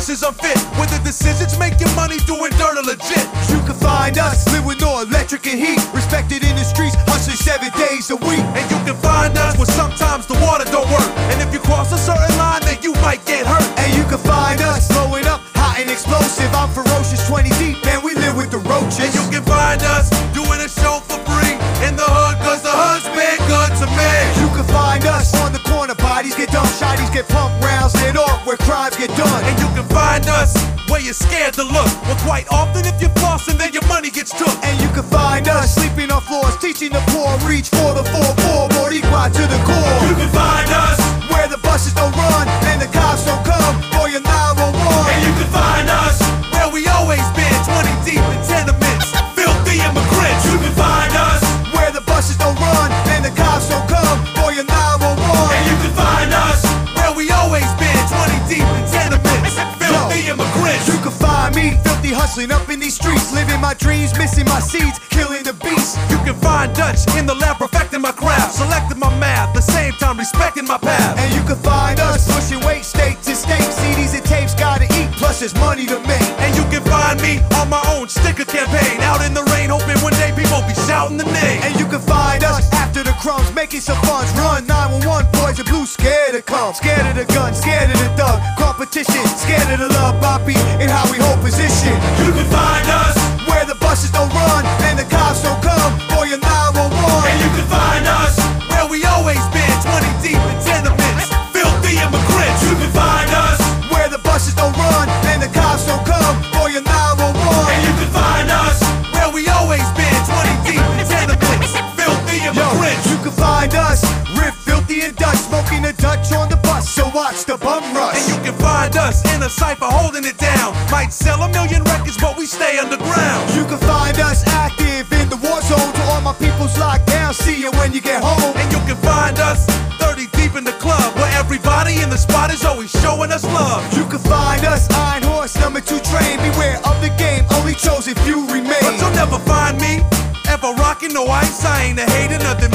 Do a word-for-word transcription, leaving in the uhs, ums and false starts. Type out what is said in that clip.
is unfit. Whether decisions make your money doing dirt or legit. You can find us, live with no electric and heat. Respected in the streets, hustling seven days a week. And you can find us where sometimes the water don't work. And if you cross a certain line, then you might get hurt. And you can find us, blowing up, hot and explosive. I'm ferocious, twenty deep, and we live with the roaches. And you can find us doing a show for free in the hood, cause the hood's been good to me. You can find us on the corner, bodies get dumped, shotties get pumped, rounds lit off where crimes get done. And you can find us where you're scared to look. Well, quite often if you're flossing, then your money gets took. And you can find us sleeping on floors, teaching the poor, reach for the four four, Boricua to the core. You can find us where the buses don't run and the cops don't come for your nine one one. And you can find us where we always been, twenty deep in tenements, filthy immigrants. You can find us where the buses don't run and the cops don't come for your nine one one. And you can find us where we always been, twenty deep in tenements, filthy Yo, immigrants. You can find me filthy hustling up in these streets, living my dreams, missing my seeds, killing the beast. You can find Dutch in the lab perfecting my craft, selecting my math, the same time respecting my path. And you can find us pushing weight state to state, C Ds and tapes gotta eat, plus there's money to make. And you can find me on my own sticker campaign, out in the rain, hoping one day people be shouting the name. And you can find us after the crumbs, making some funds, run nine one one, boys and blue, scared to come, scared of the gun, scared of the thug, competition, scared of the love, Boppy, and how we hold position. You can find us where the buses don't run and the cops don't come for your nine one one. And you can find us where we always been, twenty deep in tenements, filthy immigrants. You can find us where the buses don't run and the cops don't come for your nine one one. And you can find us where we always been, twenty deep in tenements, filthy immigrants. Yo, you can find us ripped, filthy and Dutch, smoking a Dutch on the bus, so watch the bum rush. And you can find us in a cypher holding it down, might sell a million records but we stay underground. You can find us active in the war zone, to all my people's locked down, see you when you get home. And you can find us thirty deep in the club, where everybody in the spot is always showing us love. You can find us Iron Horse, number two train, beware of the game, only chosen few remain. But you'll never find me ever rocking no ice. I ain't a hater, nothing